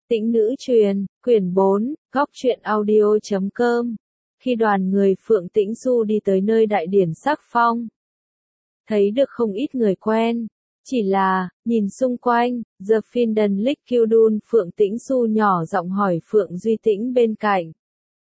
Tĩnh nữ truyền, quyển 4, góc truyện audio.com. Khi đoàn người Phượng Tĩnh Xu đi tới nơi đại điển Sắc Phong, thấy được không ít người quen. Chỉ là, nhìn xung quanh, The Finden Lick Kyudun Phượng Tĩnh Xu nhỏ giọng hỏi Phượng Duy Tĩnh bên cạnh.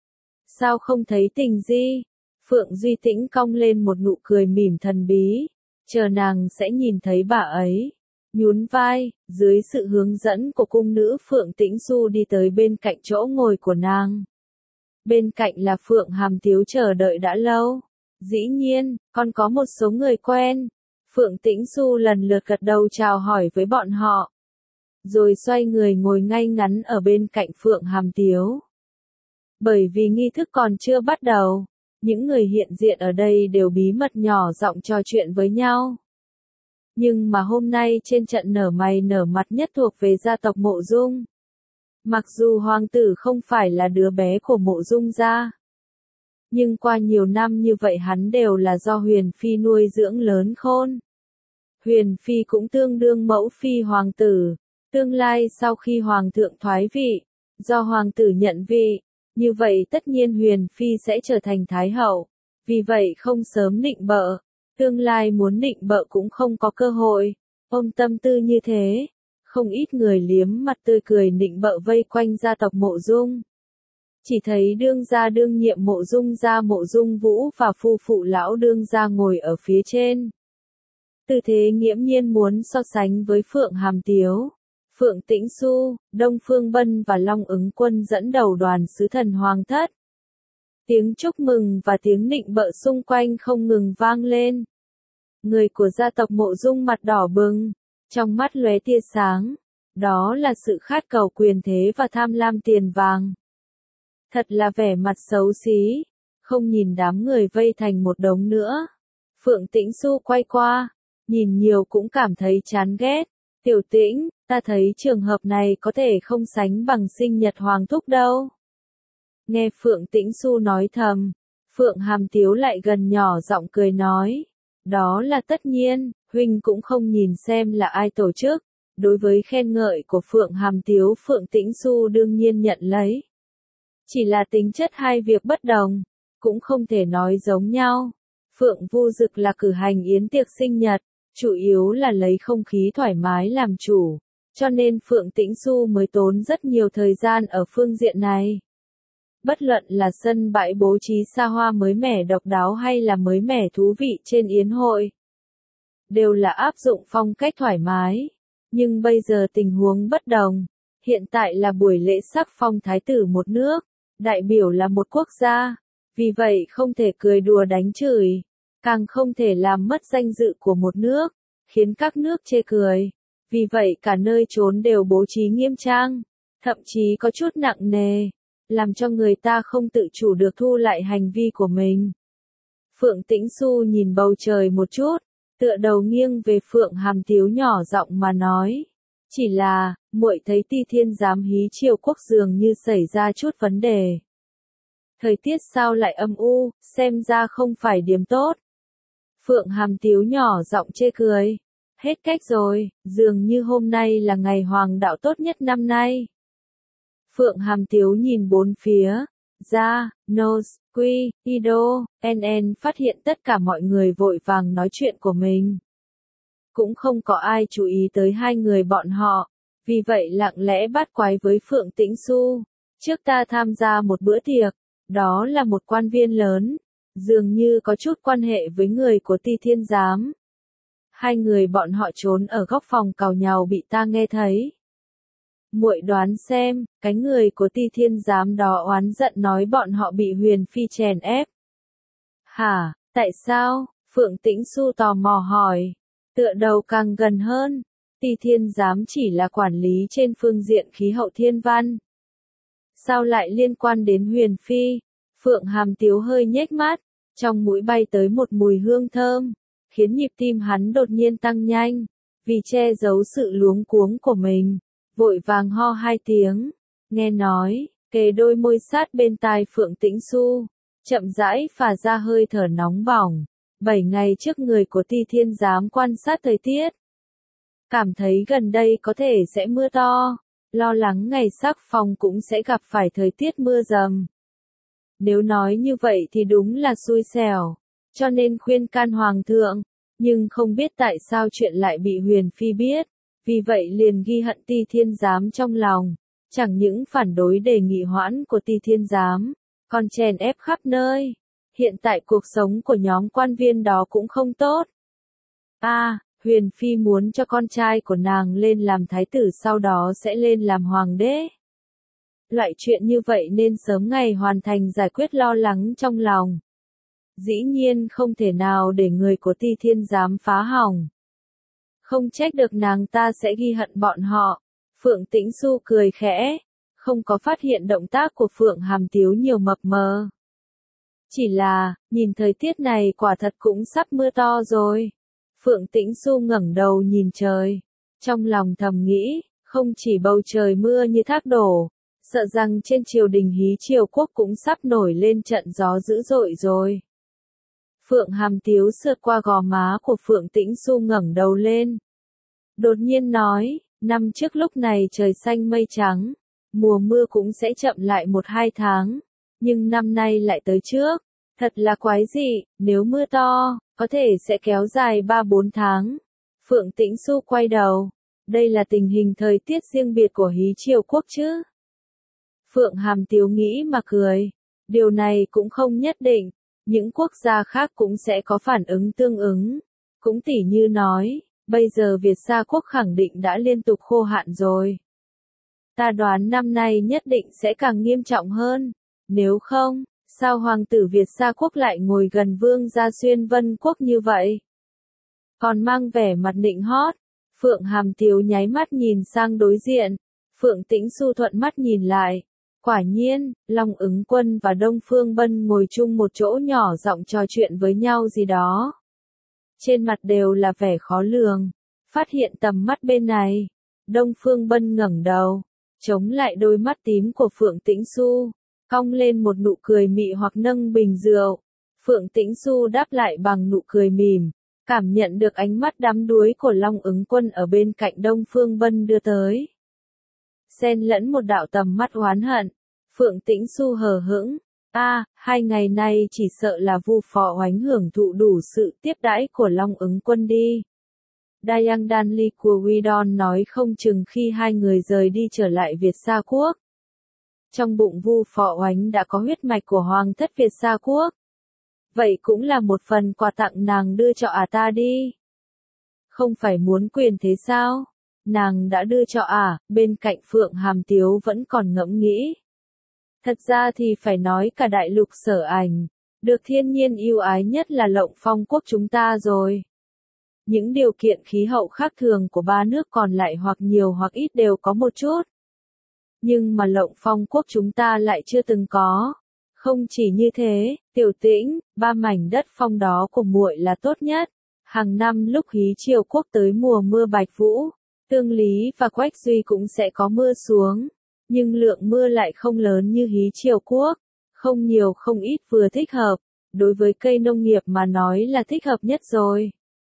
Sao không thấy Tình Di? Phượng Duy Tĩnh cong lên một nụ cười mỉm thần bí, chờ nàng sẽ nhìn thấy bà ấy. Nhún vai, dưới sự hướng dẫn của cung nữ Phượng Tĩnh Xu đi tới bên cạnh chỗ ngồi của nàng. Bên cạnh là Phượng Hàm Tiếu chờ đợi đã lâu. Dĩ nhiên, còn có một số người quen. Phượng Tĩnh Xu lần lượt gật đầu chào hỏi với bọn họ. Rồi xoay người ngồi ngay ngắn ở bên cạnh Phượng Hàm Tiếu. Bởi vì nghi thức còn chưa bắt đầu, những người hiện diện ở đây đều bí mật nhỏ giọng trò chuyện với nhau. Nhưng mà hôm nay trên trận nở mày nở mặt nhất thuộc về gia tộc Mộ Dung. Mặc dù hoàng tử không phải là đứa bé của Mộ Dung gia, nhưng qua nhiều năm như vậy hắn đều là do Huyền Phi nuôi dưỡng lớn khôn. Huyền Phi cũng tương đương mẫu phi hoàng tử, tương lai sau khi hoàng thượng thoái vị, do hoàng tử nhận vị, như vậy tất nhiên Huyền Phi sẽ trở thành thái hậu, vì vậy không sớm nịnh bợ. Tương lai muốn nịnh bợ cũng không có cơ hội. Ôm tâm tư như thế, không ít người liếm mặt tươi cười nịnh bợ vây quanh gia tộc Mộ Dung. Chỉ thấy đương gia đương nhiệm Mộ Dung gia Mộ Dung Vũ và phu phụ lão đương gia ngồi ở phía trên. Tư thế nghiễm nhiên muốn so sánh với Phượng Hàm Tiếu, Phượng Tĩnh Xu, Đông Phương Bân và Long Ứng Quân dẫn đầu đoàn sứ thần hoàng thất. Tiếng chúc mừng và tiếng nịnh bợ xung quanh không ngừng vang lên. Người của gia tộc Mộ Dung mặt đỏ bừng, trong mắt lóe tia sáng, đó là sự khát cầu quyền thế và tham lam tiền vàng. Thật là vẻ mặt xấu xí, không nhìn đám người vây thành một đống nữa. Phượng Tĩnh Xu quay qua, nhìn nhiều cũng cảm thấy chán ghét. Tiểu Tĩnh, ta thấy trường hợp này có thể không sánh bằng sinh nhật hoàng thúc đâu. Nghe Phượng Tĩnh Xu nói thầm, Phượng Hàm Tiếu lại gần nhỏ giọng cười nói. Đó là tất nhiên, huynh cũng không nhìn xem là ai tổ chức. Đối với khen ngợi của Phượng Hàm Tiếu, Phượng Tĩnh Xu đương nhiên nhận lấy. Chỉ là tính chất hai việc bất đồng, cũng không thể nói giống nhau. Phượng Vu Dực là cử hành yến tiệc sinh nhật, chủ yếu là lấy không khí thoải mái làm chủ, cho nên Phượng Tĩnh Xu mới tốn rất nhiều thời gian ở phương diện này. Bất luận là sân bãi bố trí xa hoa mới mẻ độc đáo hay là mới mẻ thú vị trên yến hội, đều là áp dụng phong cách thoải mái. Nhưng bây giờ tình huống bất đồng, hiện tại là buổi lễ sắc phong thái tử một nước, đại biểu là một quốc gia, vì vậy không thể cười đùa đánh chửi, càng không thể làm mất danh dự của một nước, khiến các nước chê cười. Vì vậy cả nơi trốn đều bố trí nghiêm trang, thậm chí có chút nặng nề, làm cho người ta không tự chủ được thu lại hành vi của mình. Phượng Tĩnh Xu nhìn bầu trời một chút, tựa đầu nghiêng về Phượng Hàm Tiếu nhỏ giọng mà nói. Chỉ là, muội thấy Ti Thiên giám hí Triều Quốc dường như xảy ra chút vấn đề. Thời tiết sao lại âm u, xem ra không phải điểm tốt. Phượng Hàm Tiếu nhỏ giọng chê cười. Hết cách rồi, dường như hôm nay là ngày hoàng đạo tốt nhất năm nay. Phượng Hàm Tiếu nhìn bốn phía, Ra, Nose, Quy, Ido, NN phát hiện tất cả mọi người vội vàng nói chuyện của mình. Cũng không có ai chú ý tới hai người bọn họ, vì vậy lặng lẽ bắt quái với Phượng Tĩnh Xu. Trước ta tham gia một bữa tiệc, đó là một quan viên lớn, dường như có chút quan hệ với người của Ti Thiên giám. Hai người bọn họ trốn ở góc phòng càu nhàu bị ta nghe thấy. Muội đoán xem, cái người của Ti Thiên giám đó oán giận nói bọn họ bị Huyền Phi chèn ép. Hả, tại sao? Phượng Tĩnh Xu tò mò hỏi. Tựa đầu càng gần hơn, Ti Thiên giám chỉ là quản lý trên phương diện khí hậu thiên văn. Sao lại liên quan đến Huyền Phi? Phượng Hàm Tiếu hơi nhếch mắt, trong mũi bay tới một mùi hương thơm, khiến nhịp tim hắn đột nhiên tăng nhanh, vì che giấu sự luống cuống của mình. Vội vàng ho hai tiếng, nghe nói, kề đôi môi sát bên tai Phượng Tĩnh Xu, chậm rãi phả ra hơi thở nóng bỏng. 7 ngày trước người của Ti Thiên giám quan sát thời tiết, cảm thấy gần đây có thể sẽ mưa to, lo lắng ngày sắc phong cũng sẽ gặp phải thời tiết mưa dầm. Nếu nói như vậy thì đúng là xui xẻo, cho nên khuyên can hoàng thượng, nhưng không biết tại sao chuyện lại bị Huyền Phi biết, vì vậy liền ghi hận Ti Thiên Giám trong lòng, chẳng những phản đối đề nghị hoãn của Ti Thiên Giám, còn chèn ép khắp nơi. Hiện tại cuộc sống của nhóm quan viên đó cũng không tốt. Huyền Phi muốn cho con trai của nàng lên làm thái tử sau đó sẽ lên làm hoàng đế. Loại chuyện như vậy nên sớm ngày hoàn thành giải quyết lo lắng trong lòng. Dĩ nhiên không thể nào để người của Ti Thiên Giám phá hỏng. Không trách được nàng ta sẽ ghi hận bọn họ. Phượng Tĩnh Xu cười khẽ, không có phát hiện động tác của Phượng Hàm Tiếu nhiều mập mờ. Chỉ là, nhìn thời tiết này quả thật cũng sắp mưa to rồi. Phượng Tĩnh Xu ngẩng đầu nhìn trời, trong lòng thầm nghĩ, không chỉ bầu trời mưa như thác đổ, sợ rằng trên triều đình Hí Triều Quốc cũng sắp nổi lên trận gió dữ dội rồi. Phượng Hàm Tiếu sượt qua gò má của Phượng Tĩnh Xu ngẩng đầu lên. Đột nhiên nói, năm trước lúc này trời xanh mây trắng, mùa mưa cũng sẽ chậm lại 1-2 tháng, nhưng năm nay lại tới trước, thật là quái dị, nếu mưa to, có thể sẽ kéo dài 3-4 tháng. Phượng Tĩnh Xu quay đầu, đây là tình hình thời tiết riêng biệt của Hí Triều Quốc chứ. Phượng Hàm Tiếu nghĩ mà cười, điều này cũng không nhất định, những quốc gia khác cũng sẽ có phản ứng tương ứng, cũng tỉ như nói, bây giờ Việt Sa Quốc khẳng định đã liên tục khô hạn rồi. Ta đoán năm nay nhất định sẽ càng nghiêm trọng hơn, nếu không, sao hoàng tử Việt Sa Quốc lại ngồi gần vương gia Xuyên Vân Quốc như vậy? Còn mang vẻ mặt nịnh hót, Phượng Hàm Tiếu nháy mắt nhìn sang đối diện, Phượng Tĩnh Xu thuận mắt nhìn lại. Quả nhiên, Long Ứng Quân và Đông Phương Bân ngồi chung một chỗ nhỏ giọng trò chuyện với nhau gì đó. Trên mặt đều là vẻ khó lường, phát hiện tầm mắt bên này. Đông Phương Bân ngẩng đầu, chống lại đôi mắt tím của Phượng Tĩnh Xu, cong lên một nụ cười mị hoặc nâng bình rượu. Phượng Tĩnh Xu đáp lại bằng nụ cười mỉm, cảm nhận được ánh mắt đắm đuối của Long Ứng Quân ở bên cạnh Đông Phương Bân đưa tới. Xen lẫn một đạo tầm mắt oán hận, Phượng Tĩnh Xu hờ hững, 2 ngày nay chỉ sợ là Vu Phò Oánh hưởng thụ đủ sự tiếp đãi của Long Ứng Quân đi. Dayang Danli của Widon nói không chừng khi hai người rời đi trở lại Việt Sa Quốc. Trong bụng Vu Phò Oánh đã có huyết mạch của Hoàng thất Việt Sa Quốc. Vậy cũng là một phần quà tặng nàng đưa cho ta đi. Không phải muốn quyền thế sao? Nàng đã đưa cho bên cạnh Phượng Hàm Tiếu vẫn còn ngẫm nghĩ. Thật ra thì phải nói cả đại lục Sở Ảnh, được thiên nhiên yêu ái nhất là Lộng Phong quốc chúng ta rồi. Những điều kiện khí hậu khác thường của ba nước còn lại hoặc nhiều hoặc ít đều có một chút. Nhưng mà Lộng Phong quốc chúng ta lại chưa từng có. Không chỉ như thế, Tiểu Tĩnh, 3 mảnh đất phong đó của muội là tốt nhất. Hàng năm lúc Hí Triều Quốc tới mùa mưa Bạch Vũ, Tương Lý và Quách Duy cũng sẽ có mưa xuống. Nhưng lượng mưa lại không lớn như Hí Triều Quốc, không nhiều không ít vừa thích hợp, đối với cây nông nghiệp mà nói là thích hợp nhất rồi.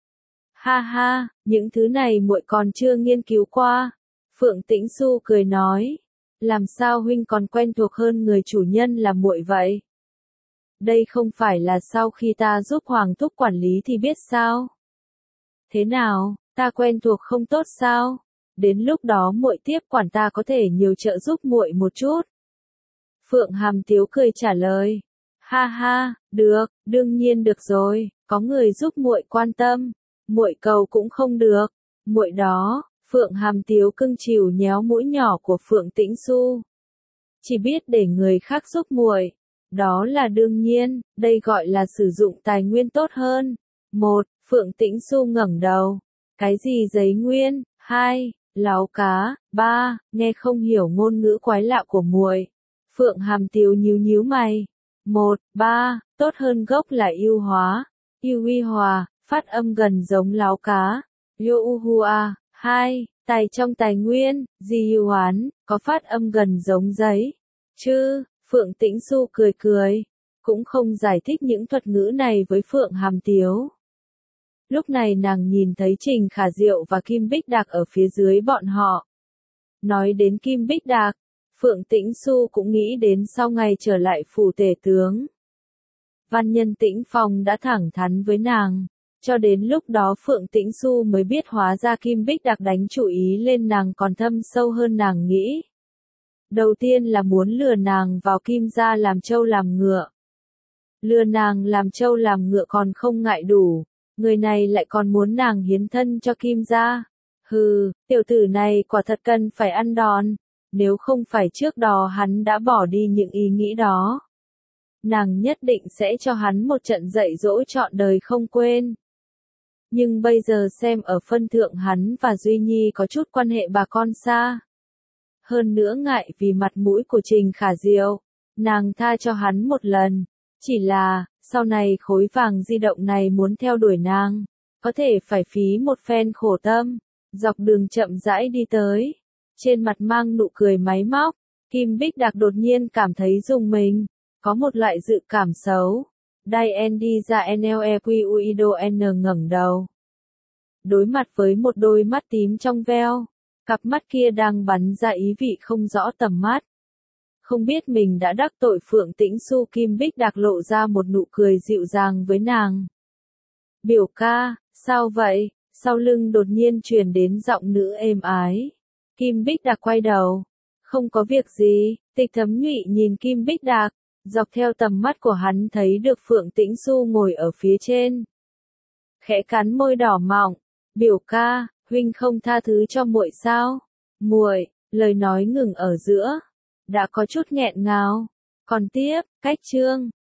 Ha ha, những thứ này muội còn chưa nghiên cứu qua. Phượng Tĩnh Xu cười nói, làm sao huynh còn quen thuộc hơn người chủ nhân là muội vậy? Đây không phải là sau khi ta giúp Hoàng thúc quản lý thì biết sao? Thế nào, ta quen thuộc không tốt sao? Đến lúc đó muội tiếp quản ta có thể nhiều trợ giúp muội một chút. Phượng Hàm Tiếu cười trả lời. Ha ha, được, đương nhiên được rồi, có người giúp muội quan tâm, muội cầu cũng không được. Muội đó, Phượng Hàm Tiếu cưng chiều nhéo mũi nhỏ của Phượng Tĩnh Xu. Chỉ biết để người khác giúp muội, đó là đương nhiên, đây gọi là sử dụng tài nguyên tốt hơn. 1. Phượng Tĩnh Xu ngẩng đầu. Cái gì giấy nguyên? 2. Láo cá. 3. Nghe không hiểu ngôn ngữ quái lạ của muội. Phượng Hàm Tiếu nhíu nhíu mày. 1. 3. Tốt hơn gốc là yêu hóa. Yêu uy hòa, phát âm gần giống láo cá. Yo uhua. 2. Tài trong tài nguyên, di yêu hoán, có phát âm gần giống giấy. Chứ, Phượng Tĩnh Xu cười cười, cũng không giải thích những thuật ngữ này với Phượng Hàm Tiếu. Lúc này nàng nhìn thấy Trình Khả Diệu và Kim Bích Đạc ở phía dưới bọn họ. Nói đến Kim Bích Đạc, Phượng Tĩnh Xu cũng nghĩ đến sau ngày trở lại phủ tể tướng. Văn nhân Tĩnh Phong đã thẳng thắn với nàng, cho đến lúc đó Phượng Tĩnh Xu mới biết hóa ra Kim Bích Đạc đánh chủ ý lên nàng còn thâm sâu hơn nàng nghĩ. Đầu tiên là muốn lừa nàng vào Kim gia làm trâu làm ngựa. Lừa nàng làm trâu làm ngựa còn không ngại đủ, người này lại còn muốn nàng hiến thân cho Kim gia. Hừ, tiểu tử này quả thật cần phải ăn đòn, nếu không phải trước đó hắn đã bỏ đi những ý nghĩ đó. Nàng nhất định sẽ cho hắn một trận dạy dỗ trọn đời không quên. Nhưng bây giờ xem ở phân thượng hắn và Duy Nhi có chút quan hệ bà con xa. Hơn nữa ngại vì mặt mũi của Trình Khả Diệu, nàng tha cho hắn một lần. Chỉ là, sau này khối vàng di động này muốn theo đuổi nàng, có thể phải phí một phen khổ tâm. Dọc đường chậm rãi đi tới, trên mặt mang nụ cười máy móc, Kim Bích Đạc đột nhiên cảm thấy rùng mình, có một loại dự cảm xấu. Diane đi ra NLEQUIDON ngẩng đầu. Đối mặt với một đôi mắt tím trong veo, cặp mắt kia đang bắn ra ý vị không rõ tầm mắt. Không biết mình đã đắc tội Phượng Tĩnh Xu, Kim Bích Đạc lộ ra một nụ cười dịu dàng với nàng. Biểu ca, sao vậy? Sau lưng đột nhiên truyền đến giọng nữ êm ái. Kim Bích Đạc quay đầu. Không có việc gì, Tịch Thấm Nhụy nhìn Kim Bích Đạc, dọc theo tầm mắt của hắn thấy được Phượng Tĩnh Xu ngồi ở phía trên. Khẽ cắn môi đỏ mọng, biểu ca, huynh không tha thứ cho muội sao? Muội, lời nói ngừng ở giữa, đã có chút nghẹn ngào. Còn tiếp, cách chương.